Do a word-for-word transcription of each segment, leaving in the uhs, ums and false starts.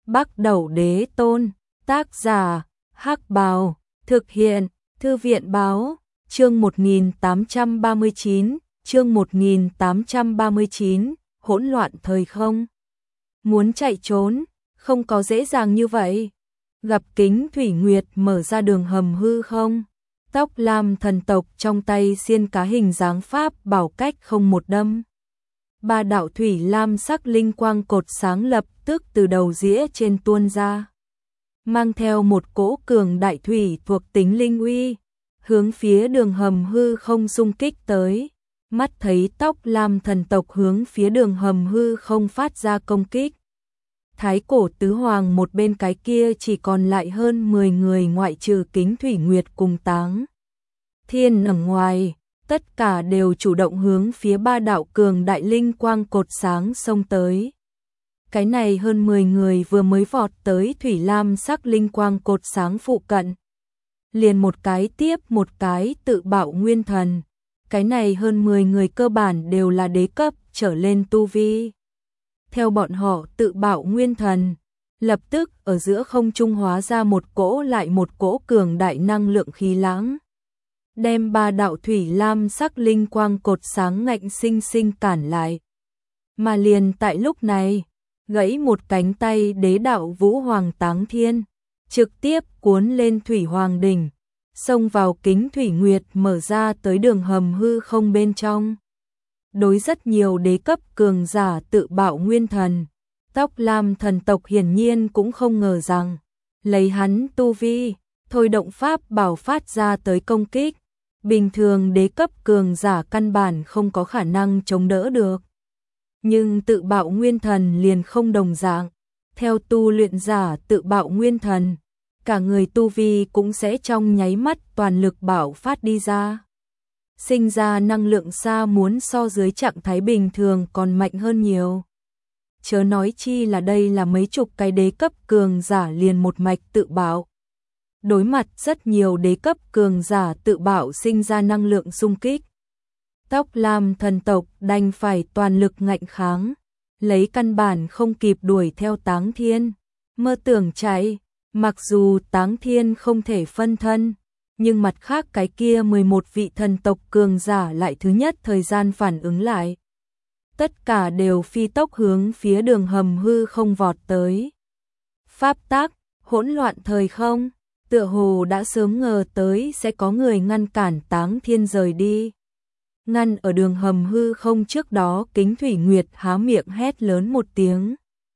Bắc Đẩu Đế Tôn, tác giả, Hắc Bào, thực hiện, Thư viện Báo, chương một nghìn tám trăm ba mươi chín, chương một nghìn tám trăm ba mươi chín, hỗn loạn thời không. Muốn chạy trốn, không có dễ dàng như vậy. Gặp Kính Thủy Nguyệt mở ra đường hầm hư không. Tóc lam thần tộc trong tay xiên cá hình dáng pháp bảo cách không một đâm. Ba đạo thủy lam sắc linh quang cột sáng lập tức từ đầu dĩa trên tuôn ra. Mang theo một cỗ cường đại thủy thuộc tính linh uy, hướng phía đường hầm hư không xung kích tới. Mắt thấy tóc lam thần tộc hướng phía đường hầm hư không phát ra công kích. Thái cổ tứ hoàng một bên cái kia chỉ còn lại hơn mười người ngoại trừ Kính Thủy Nguyệt cùng Táng Thiên ở ngoài, tất cả đều chủ động hướng phía ba đạo cường đại linh quang cột sáng xông tới. Cái này hơn mười người vừa mới vọt tới thủy lam sắc linh quang cột sáng phụ cận. Liền một cái tiếp một cái tự bạo nguyên thần. Cái này hơn mười người cơ bản đều là đế cấp trở lên tu vi. Theo bọn họ tự bạo nguyên thần, lập tức ở giữa không trung hóa ra một cỗ lại một cỗ cường đại năng lượng khí lãng. Đem ba đạo thủy lam sắc linh quang cột sáng ngạnh sinh sinh cản lại. Mà liền tại lúc này, gãy một cánh tay đế đạo Vũ Hoàng Táng Thiên, trực tiếp cuốn lên Thủy Hoàng đỉnh, xông vào Kính Thủy Nguyệt mở ra tới đường hầm hư không bên trong. Đối rất nhiều đế cấp cường giả tự bạo nguyên thần, tóc lam thần tộc hiển nhiên cũng không ngờ rằng, lấy hắn tu vi, thôi động pháp bảo phát ra tới công kích. Bình thường đế cấp cường giả căn bản không có khả năng chống đỡ được. Nhưng tự bạo nguyên thần liền không đồng dạng. Theo tu luyện giả tự bạo nguyên thần, cả người tu vi cũng sẽ trong nháy mắt toàn lực bạo phát đi ra. Sinh ra năng lượng xa muốn so dưới trạng thái bình thường còn mạnh hơn nhiều. Chớ nói chi là đây là mấy chục cái đế cấp cường giả liền một mạch tự bạo. Đối mặt rất nhiều đế cấp cường giả tự bạo sinh ra năng lượng xung kích. Tóc lam thần tộc đành phải toàn lực ngạnh kháng, lấy căn bản không kịp đuổi theo Táng Thiên. Mơ tưởng chạy, mặc dù Táng Thiên không thể phân thân, nhưng mặt khác cái kia mười một vị thần tộc cường giả lại thứ nhất thời gian phản ứng lại. Tất cả đều phi tốc hướng phía đường hầm hư không vọt tới. Pháp tác, hỗn loạn thời không. Tựa hồ đã sớm ngờ tới sẽ có người ngăn cản Táng Thiên rời đi. Ngăn ở đường hầm hư không trước đó Kính Thủy Nguyệt há miệng hét lớn một tiếng.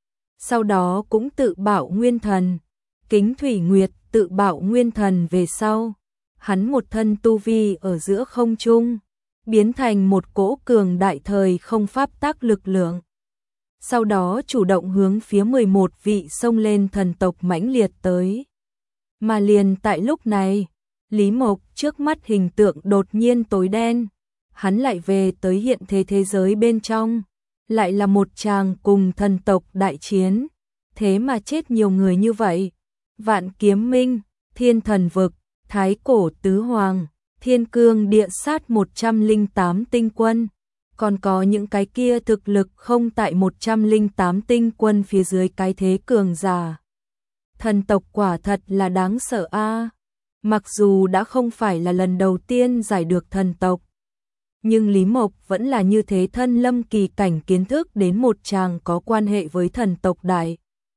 Sau đó cũng tự bạo nguyên thần. Kính Thủy Nguyệt tự bạo nguyên thần về sau. Hắn một thân tu vi ở giữa không trung, biến thành một cỗ cường đại thời không pháp tác lực lượng. Sau đó chủ động hướng phía mười một vị xông lên thần tộc mãnh liệt tới. Mà liền tại lúc này, Lý Mộc trước mắt hình tượng đột nhiên tối đen, hắn lại về tới hiện thế thế giới bên trong, lại là một tràng cùng thần tộc đại chiến, thế mà chết nhiều người như vậy. Vạn Kiếm Minh, Thiên Thần Vực, Thái Cổ Tứ Hoàng, Thiên Cương Địa Sát một trăm lẻ tám tinh quân, còn có những cái kia thực lực không tại một trăm lẻ tám tinh quân phía dưới cái thế cường giả. Thần tộc quả thật là đáng sợ a. À. Mặc dù đã không phải là lần đầu tiên giải được thần tộc, nhưng Lý Mộc vẫn là như thế thân lâm kỳ cảnh kiến thức đến một chàng có quan hệ với thần tộc đại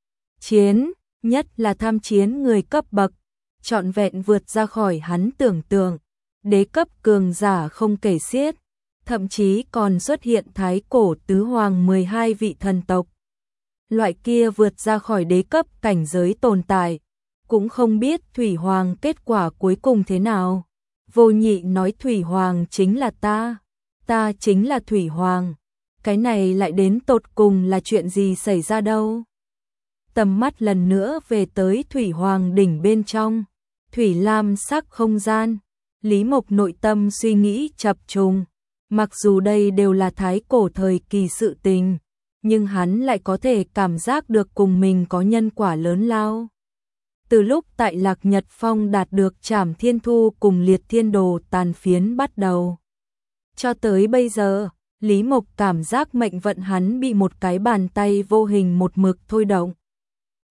chiến, nhất là tham chiến người cấp bậc, trọn vẹn vượt ra khỏi hắn tưởng tượng. Đế cấp cường giả không kể xiết, thậm chí còn xuất hiện thái cổ tứ hoàng mười hai vị thần tộc. Loại kia vượt ra khỏi đế cấp cảnh giới tồn tại, cũng không biết Thủy Hoàng kết quả cuối cùng thế nào. Vô Nhị nói Thủy Hoàng chính là ta, ta chính là Thủy Hoàng, cái này lại đến tột cùng là chuyện gì xảy ra đâu. Tầm mắt lần nữa về tới Thủy Hoàng đỉnh bên trong, Thủy Lam sắc không gian, Lý Mộc nội tâm suy nghĩ chập trùng, mặc dù đây đều là thái cổ thời kỳ sự tình, nhưng hắn lại có thể cảm giác được cùng mình có nhân quả lớn lao. Từ lúc tại Lạc Nhật Phong đạt được Trảm Thiên Thu cùng Liệt Thiên Đồ tàn phiến bắt đầu, cho tới bây giờ, Lý Mộc cảm giác mệnh vận hắn bị một cái bàn tay vô hình một mực thôi động.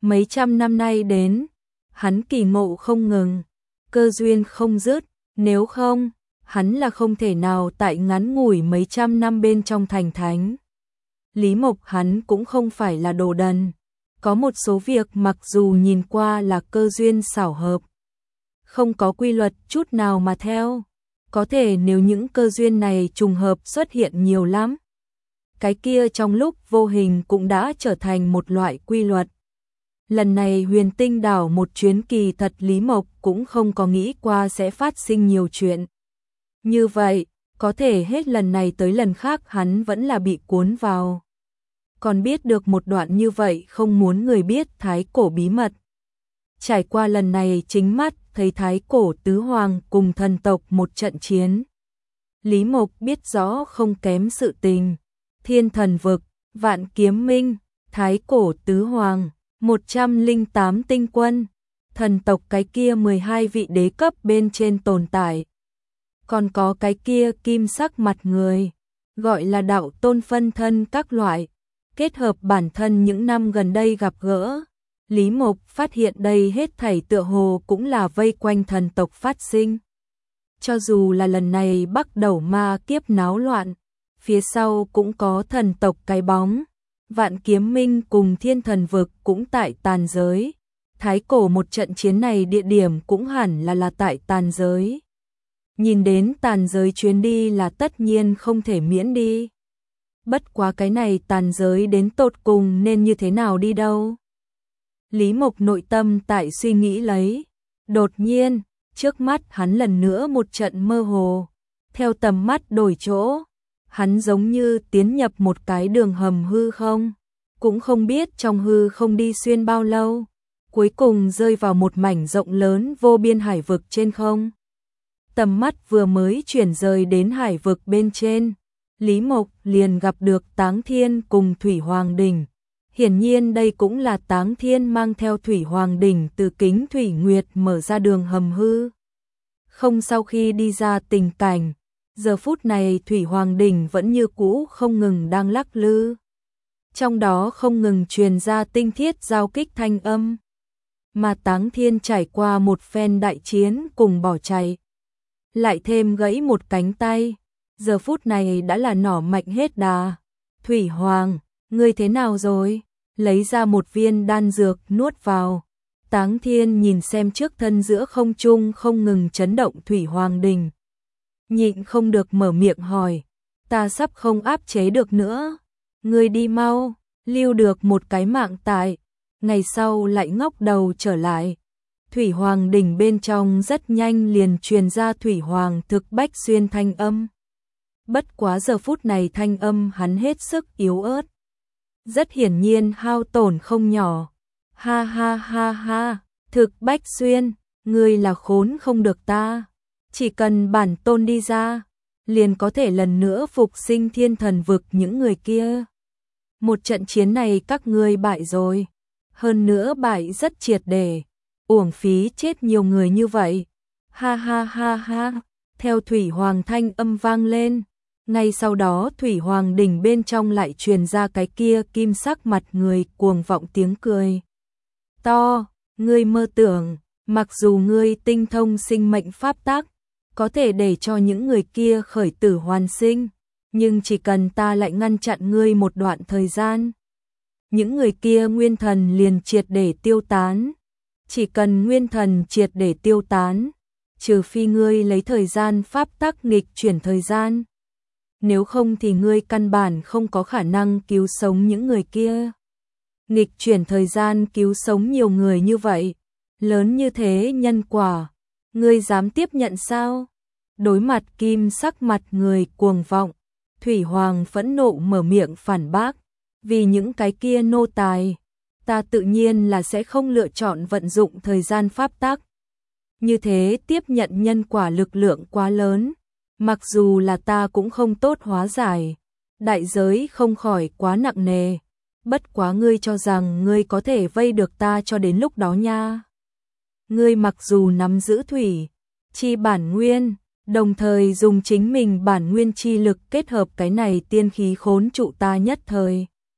Mấy trăm năm nay đến, hắn kỳ ngộ không ngừng, cơ duyên không dứt, nếu không, hắn là không thể nào tại ngắn ngủi mấy trăm năm bên trong thành thánh. Lý Mộc hắn cũng không phải là đồ đần, có một số việc mặc dù nhìn qua là cơ duyên xảo hợp, không có quy luật chút nào mà theo, có thể nếu những cơ duyên này trùng hợp xuất hiện nhiều lắm, cái kia trong lúc vô hình cũng đã trở thành một loại quy luật. Lần này Huyền Tinh đảo một chuyến kỳ thật Lý Mộc cũng không có nghĩ qua sẽ phát sinh nhiều chuyện. Như vậy, có thể hết lần này tới lần khác hắn vẫn là bị cuốn vào. Còn biết được một đoạn như vậy không muốn người biết thái cổ bí mật. Trải qua lần này chính mắt thấy thái cổ tứ hoàng cùng thần tộc một trận chiến. Lý Mộc biết rõ không kém sự tình. Thiên thần vực, vạn kiếm minh, thái cổ tứ hoàng, một trăm lẻ tám tinh quân, thần tộc cái kia mười hai vị đế cấp bên trên tồn tại. Còn có cái kia kim sắc mặt người, gọi là đạo tôn phân thân các loại, kết hợp bản thân những năm gần đây gặp gỡ. Lý Mộc phát hiện đây hết thảy tựa hồ cũng là vây quanh thần tộc phát sinh. Cho dù là lần này bắt đầu ma kiếp náo loạn, phía sau cũng có thần tộc cái bóng. Vạn kiếm minh cùng thiên thần vực cũng tại tàn giới. Thái cổ một trận chiến này địa điểm cũng hẳn là là tại tàn giới. Nhìn đến tàn giới chuyến đi là tất nhiên không thể miễn đi. Bất quá cái này tàn giới đến tột cùng nên như thế nào đi đâu. Lý Mộc nội tâm tại suy nghĩ lấy. Đột nhiên, trước mắt hắn lần nữa một trận mơ hồ. Theo tầm mắt đổi chỗ, hắn giống như tiến nhập một cái đường hầm hư không. Cũng không biết trong hư không đi xuyên bao lâu. Cuối cùng rơi vào một mảnh rộng lớn vô biên hải vực trên không. Tầm mắt vừa mới chuyển rời đến hải vực bên trên. Lý Mộc liền gặp được Táng Thiên cùng Thủy Hoàng Đỉnh. Hiển nhiên đây cũng là Táng Thiên mang theo Thủy Hoàng Đỉnh từ kính Thủy Nguyệt mở ra đường hầm hư. Không sau khi đi ra tình cảnh, giờ phút này Thủy Hoàng Đỉnh vẫn như cũ không ngừng đang lắc lư. Trong đó không ngừng truyền ra tinh thiết giao kích thanh âm. Mà Táng Thiên trải qua một phen đại chiến cùng bỏ chạy. Lại thêm gãy một cánh tay. Giờ phút này đã là nỏ mạnh hết đà. Thủy Hoàng, ngươi thế nào rồi? Lấy ra một viên đan dược nuốt vào. Táng Thiên nhìn xem trước thân giữa không trung không ngừng chấn động Thủy Hoàng Đình. Nhịn không được mở miệng hỏi. Ta sắp không áp chế được nữa. Ngươi đi mau, lưu được một cái mạng tại. Ngày sau lại ngóc đầu trở lại. Thủy Hoàng Đỉnh bên trong rất nhanh liền truyền ra Thủy Hoàng thực bách xuyên thanh âm. Bất quá giờ phút này thanh âm hắn hết sức yếu ớt. Rất hiển nhiên hao tổn không nhỏ. Ha ha ha ha, thực bách xuyên, ngươi là khốn không được ta. Chỉ cần bản tôn đi ra, liền có thể lần nữa phục sinh thiên thần vực những người kia. Một trận chiến này các ngươi bại rồi. Hơn nữa bại rất triệt để. Uổng phí chết nhiều người như vậy. Ha ha ha ha, theo Thủy Hoàng thanh âm vang lên. Ngay sau đó Thủy Hoàng đỉnh bên trong lại truyền ra cái kia kim sắc mặt người cuồng vọng tiếng cười. To, ngươi mơ tưởng, mặc dù ngươi tinh thông sinh mệnh pháp tắc, có thể để cho những người kia khởi tử hoàn sinh, nhưng chỉ cần ta lại ngăn chặn ngươi một đoạn thời gian, những người kia nguyên thần liền triệt để tiêu tán. Chỉ cần nguyên thần triệt để tiêu tán, trừ phi ngươi lấy thời gian pháp tắc nghịch chuyển thời gian. Nếu không thì ngươi căn bản không có khả năng cứu sống những người kia. Nghịch chuyển thời gian cứu sống nhiều người như vậy, lớn như thế nhân quả, ngươi dám tiếp nhận sao? Đối mặt kim sắc mặt người cuồng vọng, Thủy Hoàng phẫn nộ mở miệng phản bác, vì những cái kia nô tài, ta tự nhiên là sẽ không lựa chọn vận dụng thời gian pháp tắc. Như thế tiếp nhận nhân quả lực lượng quá lớn, mặc dù là ta cũng không tốt hóa giải, đại giới không khỏi quá nặng nề. Bất quá ngươi cho rằng ngươi có thể vây được ta cho đến lúc đó nha. Ngươi mặc dù nắm giữ thủy chi bản nguyên, đồng thời dùng chính mình bản nguyên chi lực kết hợp cái này tiên khí khốn trụ ta nhất thời.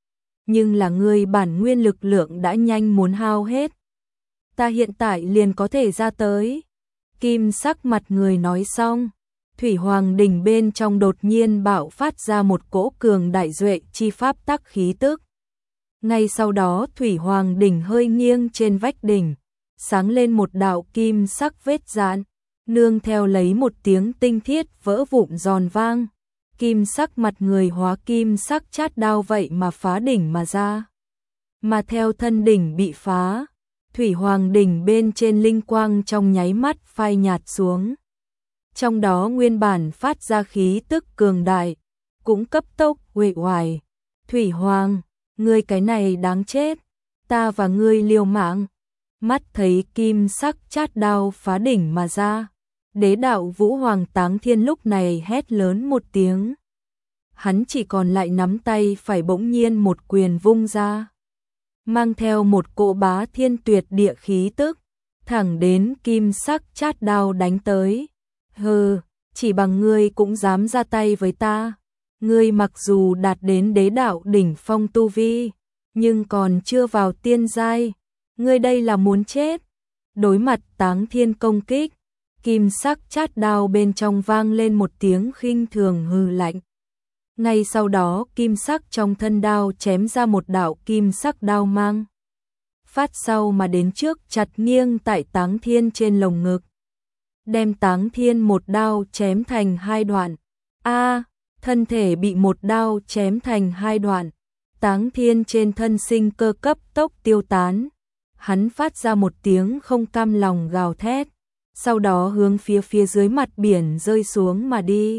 nhưng là ngươi bản nguyên lực lượng đã nhanh muốn hao hết. Ta hiện tại liền có thể ra tới. Kim sắc mặt người nói xong, Thủy Hoàng đỉnh bên trong đột nhiên bạo phát ra một cỗ cường đại duệ chi pháp tắc khí tức. Ngay sau đó Thủy Hoàng đỉnh hơi nghiêng trên vách đỉnh, sáng lên một đạo kim sắc vết rạn, nương theo lấy một tiếng tinh thiết vỡ vụn giòn vang. Kim sắc mặt người hóa kim sắc chát đao vậy mà phá đỉnh mà ra. Mà theo thân đỉnh bị phá, Thủy Hoàng đỉnh bên trên linh quang trong nháy mắt phai nhạt xuống. Trong đó nguyên bản phát ra khí tức cường đại, cũng cấp tốc uể oải. Thủy Hoàng, ngươi cái này đáng chết, ta và ngươi liều mạng. Mắt thấy kim sắc chát đao phá đỉnh mà ra, đế đạo Vũ Hoàng Táng Thiên lúc này hét lớn một tiếng. Hắn chỉ còn lại nắm tay phải bỗng nhiên một quyền vung ra, mang theo một cỗ bá thiên tuyệt địa khí tức, thẳng đến kim sắc chát đao đánh tới. Hừ, chỉ bằng ngươi cũng dám ra tay với ta. Ngươi mặc dù đạt đến đế đạo đỉnh phong tu vi, nhưng còn chưa vào tiên giai. Ngươi đây là muốn chết. Đối mặt Táng Thiên công kích, kim sắc chát đao bên trong vang lên một tiếng khinh thường hừ lạnh. Ngay sau đó kim sắc trong thân đao chém ra một đạo kim sắc đao mang, phát sau mà đến trước chặt nghiêng tại Táng Thiên trên lồng ngực, đem Táng Thiên một đao chém thành hai đoạn. A, thân thể bị một đao chém thành hai đoạn, Táng Thiên trên thân sinh cơ cấp tốc tiêu tán. Hắn phát ra một tiếng không cam lòng gào thét, sau đó hướng phía phía dưới mặt biển rơi xuống mà đi.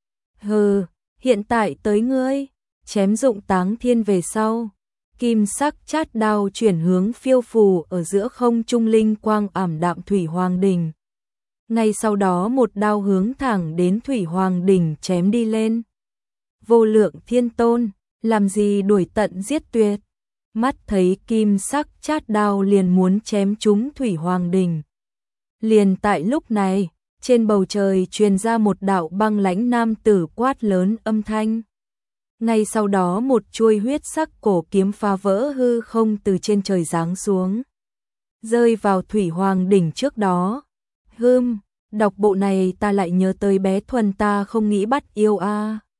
Hừ, hiện tại tới ngươi. Chém dụng Táng Thiên về sau, kim sắc chát đao chuyển hướng phiêu phù ở giữa không trung linh quang ảm đạm Thủy Hoàng đỉnh. Ngay sau đó một đao hướng thẳng đến Thủy Hoàng đỉnh chém đi lên. Vô lượng thiên tôn, làm gì đuổi tận giết tuyệt. Mắt thấy kim sắc chát đao liền muốn chém trúng Thủy Hoàng đỉnh. Liền tại lúc này, trên bầu trời truyền ra một đạo băng lãnh nam tử quát lớn âm thanh. Ngay sau đó một chuôi huyết sắc cổ kiếm phá vỡ hư không từ trên trời giáng xuống, rơi vào Thủy Hoàng đỉnh trước đó. Hừm, đọc bộ này ta lại nhớ tới bé Thuần ta không nghĩ bắt yêu a. À.